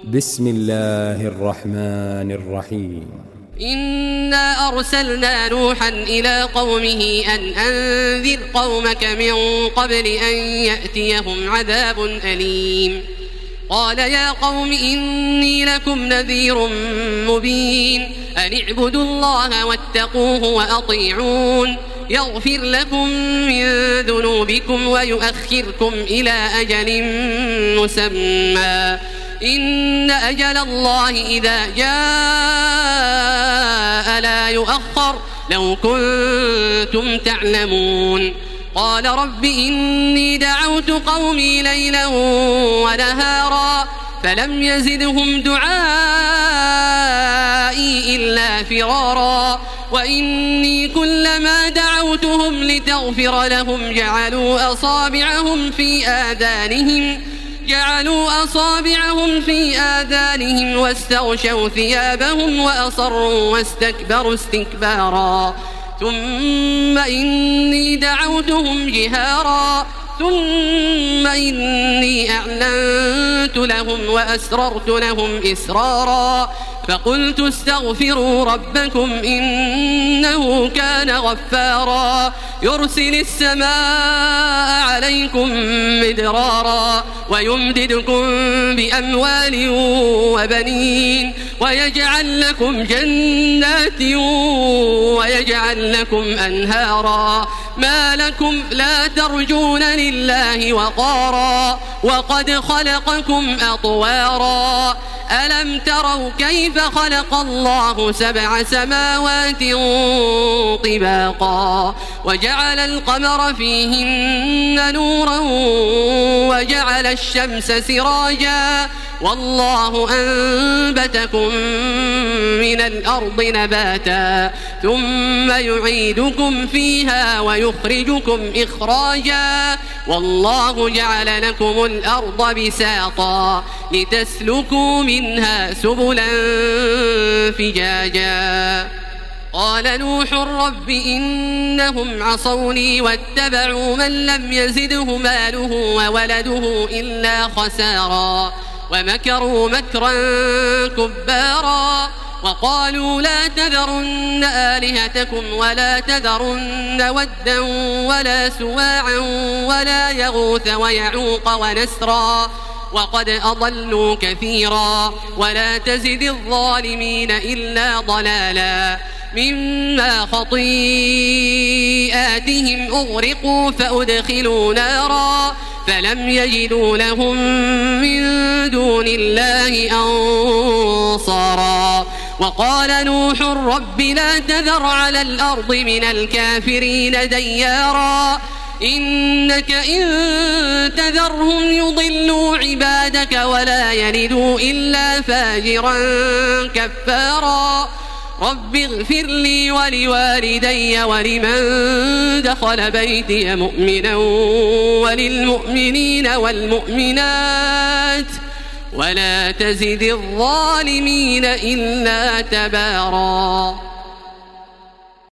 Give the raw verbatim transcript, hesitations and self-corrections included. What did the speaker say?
بسم الله الرحمن الرحيم. إنا أرسلنا نوحا إلى قومه أن أنذر قومك من قبل أن يأتيهم عذاب أليم. قال يا قوم إني لكم نذير مبين أن اعبدوا الله واتقوه وأطيعون يغفر لكم من ذنوبكم ويؤخركم إلى أجل مسمى إن أجل الله إذا جاء لا يؤخر لو كنتم تعلمون. قال رب إني دعوت قومي ليلا ونهارا فلم يزدهم دعائي إلا فرارا وإني كلما دعوتهم لتغفر لهم جعلوا أصابعهم في آذانهم جعلوا أصابعهم في آذانهم واستغشوا ثيابهم وأصروا واستكبروا استكبارا ثم إني دعوتهم جهارا ثم إني أعلنت لهم وأسررت لهم إسرارا فقلت استغفروا ربكم إنه كان غفارا يرسل السماء عليكم مدرارا ويمددكم بأموال وبنين ويجعل لكم جنات ويجعل لكم أنهارا ما لكم لا ترجون لله وقارا وقد خلقكم أطوارا ألم تروا كيف خلق الله سبع سماوات طباقا وجعل القمر فيهن نورا وجعل الشمس سراجا والله أنبتكم من الأرض نباتا ثم يعيدكم فيها ويخرجكم إخراجا والله جعل لكم الأرض بساطا لتسلكوا منها سبلا فجاجا. قال نوح رب إنهم عصوني واتبعوا من لم يزده ماله وولده إلا خسارا ومكروا مكرا كبارا وقالوا لا تذرن آلهتكم ولا تذرن ودا ولا سواعا ولا يغوث ويعوق ونسرا وقد أضلوا كثيرا ولا تزد الظالمين إلا ضلالا مما خطيئاتهم أغرقوا فأدخلوا نارا فلم يجدوا لهم من دون الله أنصارا. وقال نوح رب لا تذر على الأرض من الكافرين ديارا إنك إن تذرهم يضلوا عبادك ولا يلدوا إلا فاجرا كفارا. رب اغفر لي ولوالدي ولمن دخل بيتي مؤمنا وللمؤمنين والمؤمنات ولا تزد الظالمين إلا تبارا.